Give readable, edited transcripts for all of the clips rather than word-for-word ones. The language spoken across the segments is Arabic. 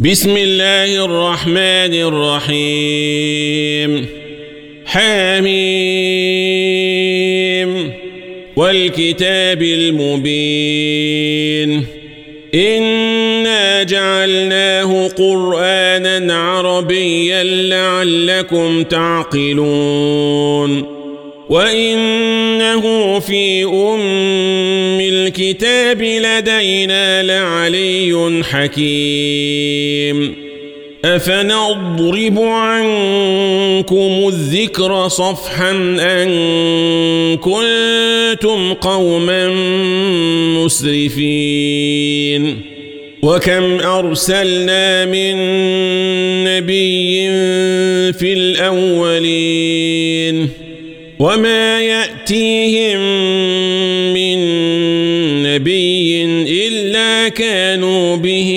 بسم الله الرحمن الرحيم حميم والكتاب المبين إنا جعلناه قرآنا عربيا لعلكم تعقلون وإنه في الكتاب لدينا لعلي حكيم أفنضرب عنكم الذكر صفحا أن كنتم قوما مسرفين وكم أرسلنا من نبي في الأولين وما يأتيهم من نبي إلا كانوا به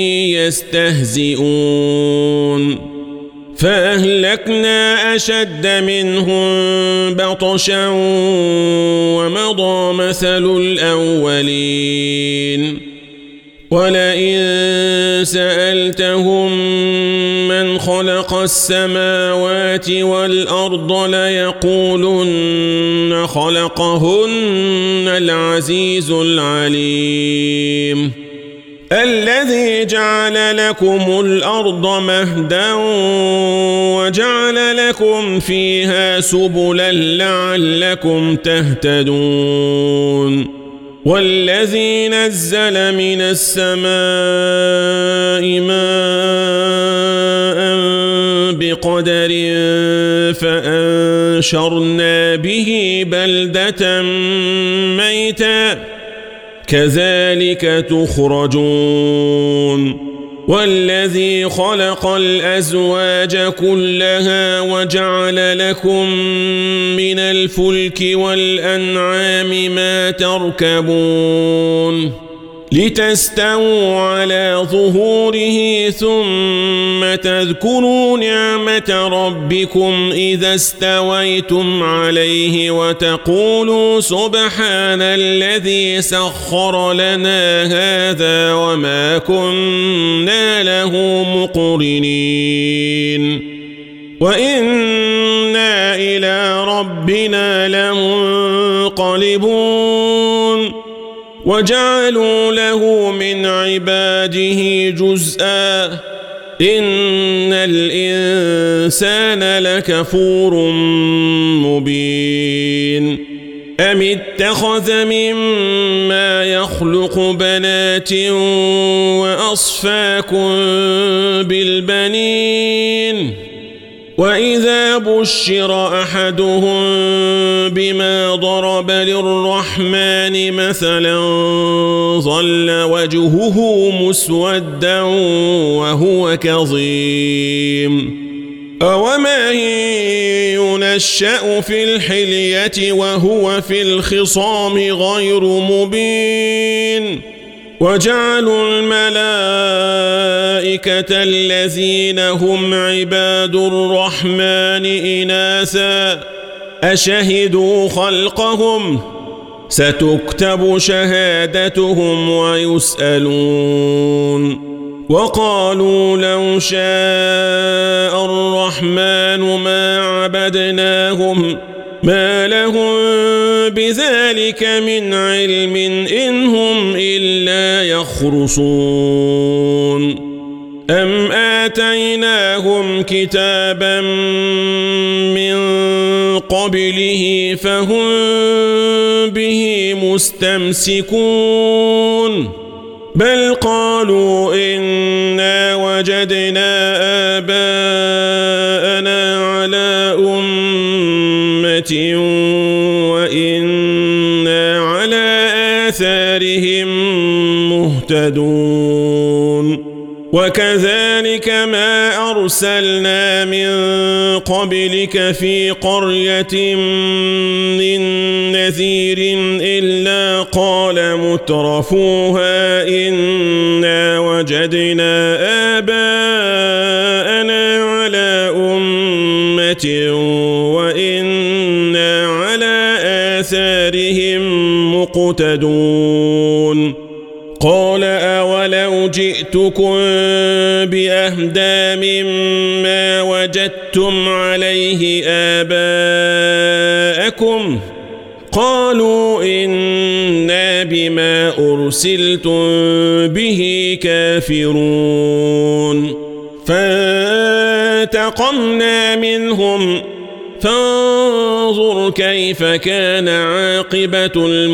يستهزئون فأهلكنا أشد منهم بطشا ومضى مثل الأولين ولئن سألتهم من خلق السماوات والأرض ليقولن خلقهن العزيز العليم الذي جعل لكم الأرض مهدا وجعل لكم فيها سبلا لعلكم تهتدون والذي نزل من السماء ماء بقدر فأنشرنا به بلدة ميتا كذلك تخرجون والذي خلق الأزواج كلها وجعل لكم من الفلك والأنعام ما تركبون لتستووا على ظهوره ثم تذكروا نعمة ربكم إذا استويتم عليه وتقولوا سبحان الذي سخر لنا هذا وما كنا له مقرنين وإنا إلى ربنا لمنقلبون وجعلوا له من عباده جزءا إن الإنسان لكفور مبين أم اتخذ مما يخلق بنات وأصفاكم بالبنين وإذا بشر أحدهم بما ضرب للرحمن مثلا ظل وجهه مسودا وهو كظيم أوما ينشأ في الحلية وهو في الخصام غير مبين وجعلوا الملائكة الذين هم عباد الرحمن إناثا أشهدوا خلقهم ستكتب شهادتهم ويسألون وقالوا لو شاء الرحمن ما عبدناهم ما لهم بذلك من علم إن هم إلا يخرصون أم آتيناهم كتابا من قبله فهم به مستمسكون بل قالوا إنا وجدنا آباءنا على أمة وإنا على آثارهم مهتدون وكذلك ما أرسلنا من قبلك في قرية من نذير إلا قال مترفوها إنا وجدنا آباءنا على أمة وإنا على آثارهم مقتدون قال أولو ولو جئتكم بأهدى مما وجدتم عليه آباءكم قالوا إنا بما أرسلتم به كافرون فانتقمنا منهم فانظر كيف كان عاقبة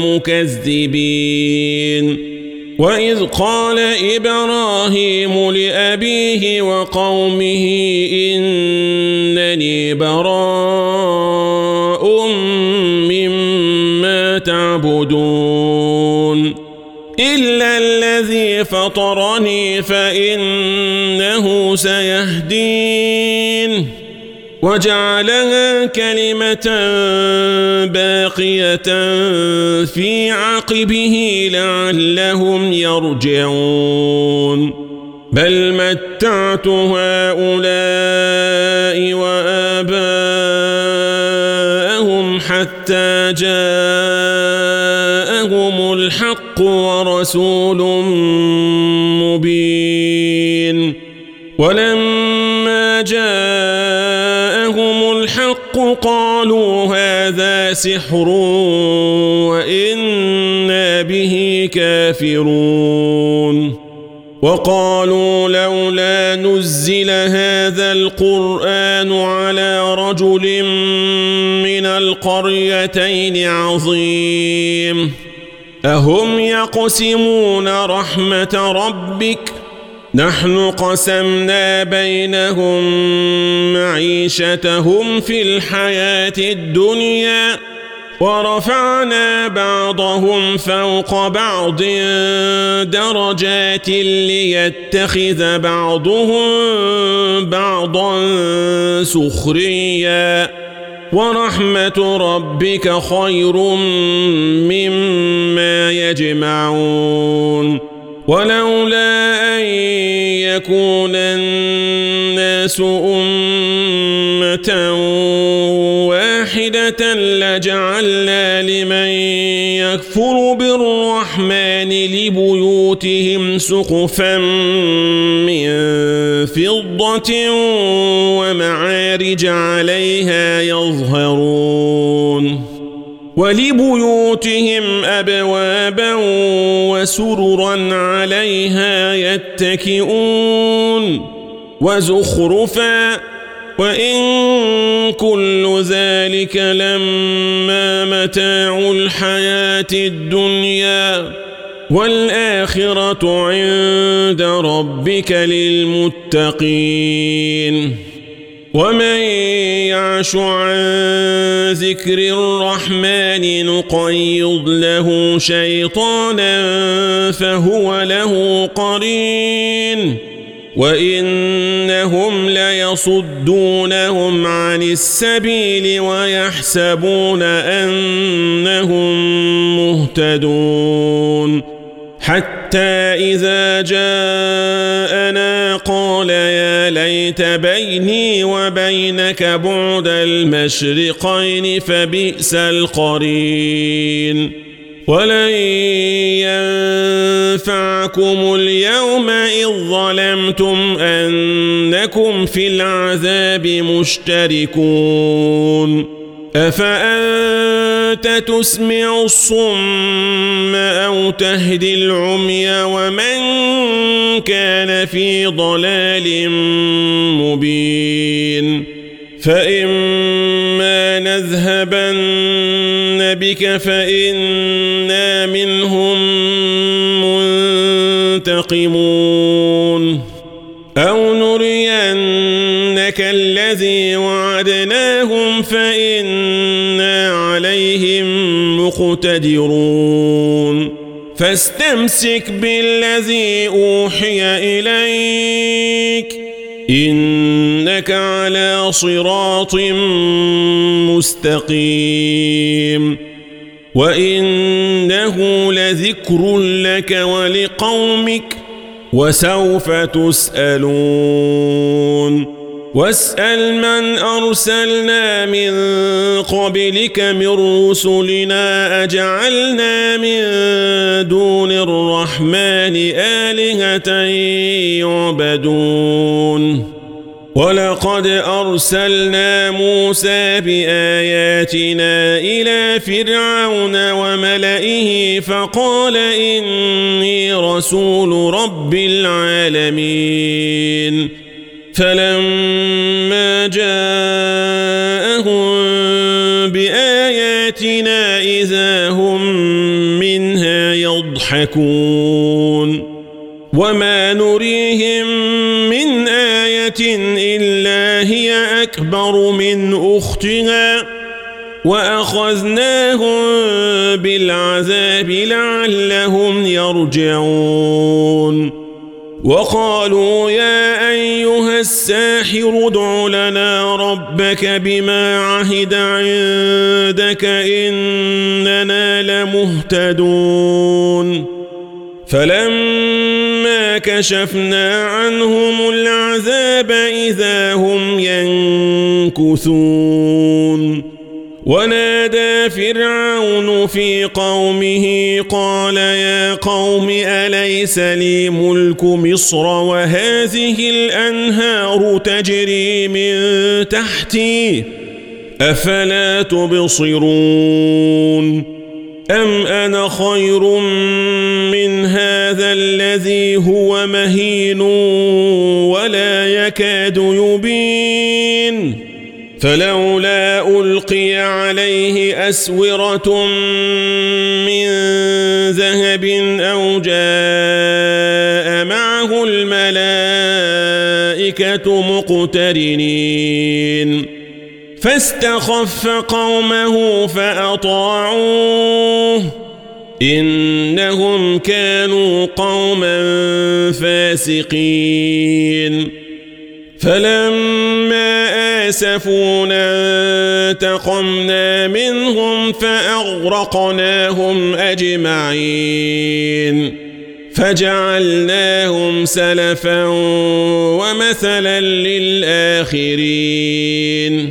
المكذبين وإذ قال إبراهيم لأبيه وقومه إنني براء مما تعبدون إلا الذي فطرني فإنه سيهدين وجعلها كلمة باقية في عقبه لعلهم يرجعون بل متعت هؤلاء وآباءهم حتى جاءهم الحق ورسول مبين ولما جاءهم الحق قالوا هذا سحر وإنا به كافرون وقالوا لولا نزل هذا القرآن على رجل من القريتين عظيم أهم يقسمون رحمة ربك نحن قسمنا بينهم معيشتهم في الحياة الدنيا ورفعنا بعضهم فوق بعض درجات ليتخذ بعضهم بعضا سخريا ورحمة ربك خير مما يجمعون ولولا أن يكون الناس أمة واحدة لجعلنا لمن يكفر بالرحمن لبيوتهم سقفا من فضة ومعارج عليها يظهرون ولبيوتهم أبوابا وسررا عليها يتكئون وزخرفا وإن كل ذلك لما متاع الحياة الدنيا والآخرة عند ربك للمتقين ومن يعش عن ذكر الرحمن نقيض له شيطانا فهو له قرين وإنهم ليصدونهم عن السبيل ويحسبون أنهم مهتدون حتى إذا جاءنا قال يا ليت بيني وبينك بعد المشرقين فبئس القرين ولن ينفعكم اليوم إذ ظلمتم أنكم في العذاب مشتركون أفأنت تسمع الصم أو تهدي العمي ومن كان في ضلال مبين فإما نذهبن بك فإنا منهم منتقمون أو نرينك الذي وعدناهم فإنا عليهم مقتدرون فاستمسك بالذي أوحي إليك إنك على صراط مستقيم وإنه لذكر لك ولقومك وسوف تسألون واسأل من أرسلنا من قبلك من رسلنا أجعلنا من دون الرحمن آلهة يعبدون ولقد أرسلنا موسى بآياتنا إلى فرعون وملئه فقال إني رسول رب العالمين فلما جاءهم بآياتنا إذا هم منها يضحكون وما نريهم من آية إلا هي أكبر من أختها وأخذناهم بالعذاب لعلهم يرجعون وقالوا يا أيها الساحر ادع لنا ربك بما عهد عندك إننا لمهتدون فلما كشفنا عنهم العذاب إذا هم ينكثون ونادى فرعون في قومه قال يا قوم أليس لي ملك مصر وهذه الأنهار تجري من تحتي أفلا تبصرون أم أنا خير من هذا الذي هو مهين ولا يكاد يبين فلولا ألقي عليه أسورة من ذهب أو جاء معه الملائكة مقترنين فاستخف قومه فأطاعوه إنهم كانوا قوما فاسقين فلما آسفونا انتقمنا منهم فأغرقناهم أجمعين فجعلناهم سلفا ومثلا للآخرين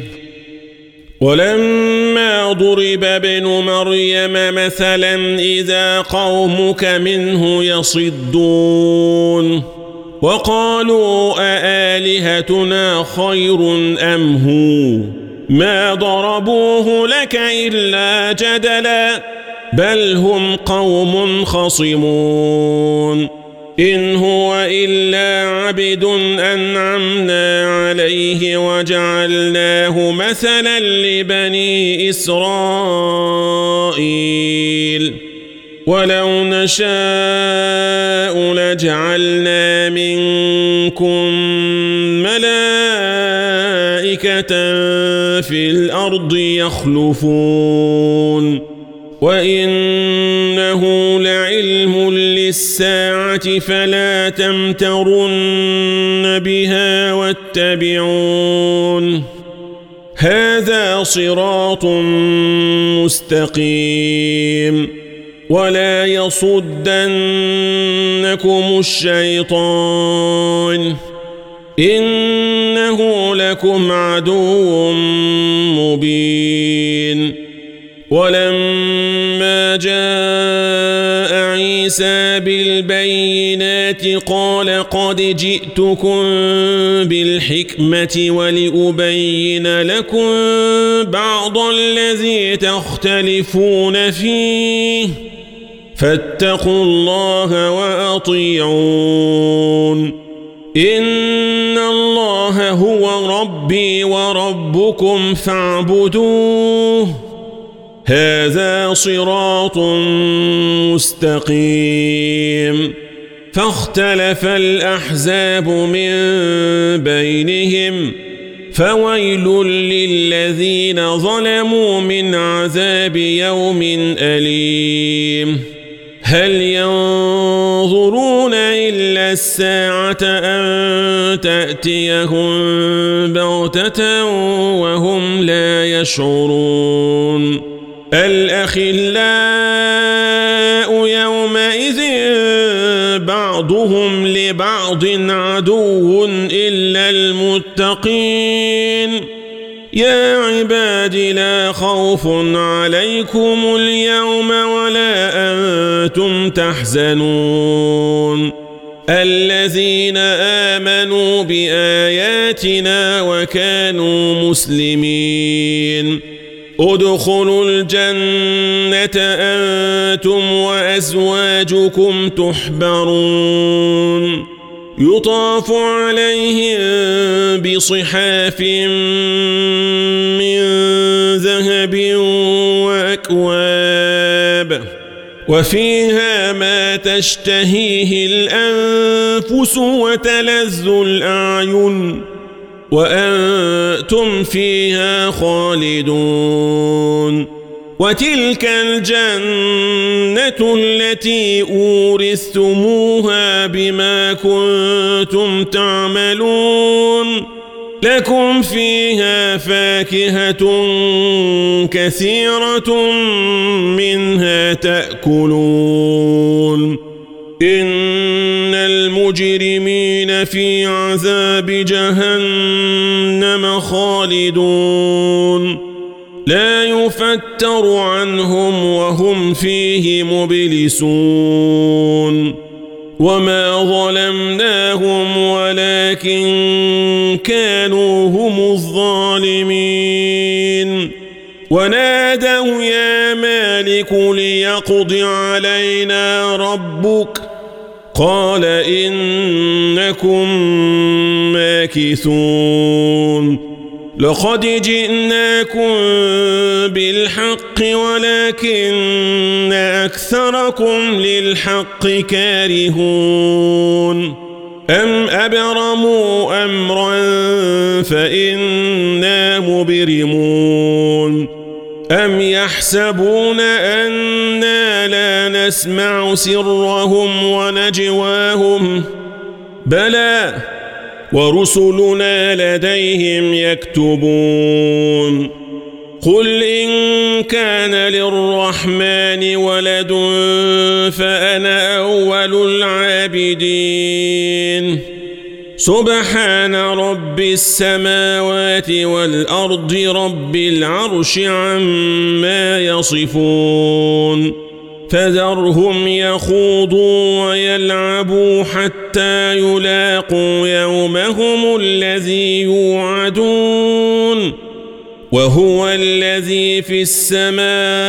ولما ضرب ابن مريم مثلا إذا قومك منه يصدون وقالوا أآلهتنا خير أم هو ما ضربوه لك إلا جدلا بل هم قوم خصمون إن هو إلا عبد أنعمنا عليه وجعلناه مثلا لبني إسرائيل ولو نشاء لجعلنا منكم ملائكة في الأرض يخلفون وإنه لعلم للساعة فلا تمترن بها واتبعون هذا صراط مستقيم ولا يصدنكم الشيطان إنه لكم عدو مبين ولما جاء عيسى بالبينات قال قد جئتكم بالحكمة ولأبين لكم بعض الذي تختلفون فيه فاتقوا الله وأطيعون إن الله هو ربي وربكم فاعبدوه هذا صراط مستقيم فاختلف الأحزاب من بينهم فويل للذين ظلموا من عذاب يوم أليم هل ينظرون إلا الساعة أن تأتيهم بغتة وهم لا يشعرون الأخلاء يومئذ بعضهم لبعض عدو إلا المتقين يا عباد لا خوف عليكم اليوم ولا أنتم تحزنون الذين آمنوا بآياتنا وكانوا مسلمين ادخلوا الجنة أنتم وأزواجكم تحبرون يطاف عليهم بصحاف من ذهب وأكواب وفيها ما تشتهيه الأنفس وتلذ الأعين وأنتم فيها خالدون وتلك الجنة التي أورثتموها بما كنتم تعملون لكم فيها فاكهة كثيرة منها تأكلون إن المجرمين في عذاب جهنم خالدون لا يفتر عنهم وهم فيه مبلسون وما ظلمناهم ولكن كانوا هم الظالمين ونادوا يا مالك ليقض علينا ربك قال إنكم ماكثون لقد جئناكم بالحق ولكن أكثركم للحق كارهون أم أبرموا أمرا فإنا مبرمون أم يحسبون أنا لا نسمع سرهم ونجواهم بلى ورسلنا لديهم يكتبون قل إن كان للرحمن ولد فأنا أول العابدين سبحان رب السماوات والأرض رب العرش عما يصفون فذرهم يخوضوا ويلعبوا حتى يلاقوا يومهم الذي يوعدون وهو الذي في السماء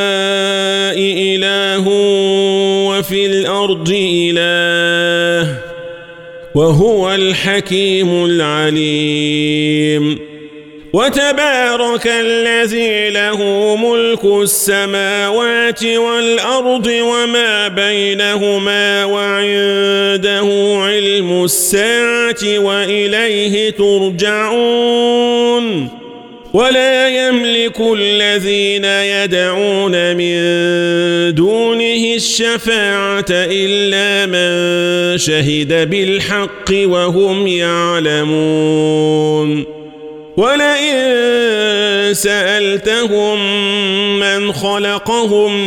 إله وفي الأرض إله وهو الحكيم العليم وتبارك الذي له ملك السماوات والأرض وما بينهما وعنده علم الساعة وإليه ترجعون ولا يملك الذين يدعون من دونه الشفاعة إلا من شهد بالحق وهم يعلمون ولئن سألتهم من خلقهم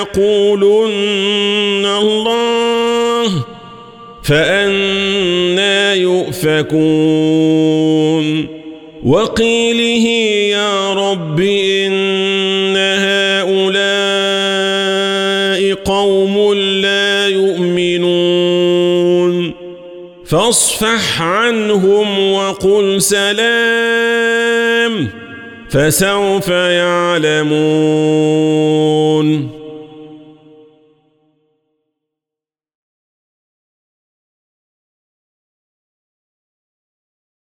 ليقولن الله فأنى يؤفكون وقيله يا رب إن هؤلاء قوم لا يؤمنون فاصفح عنهم وقل سلام فسوف يعلمون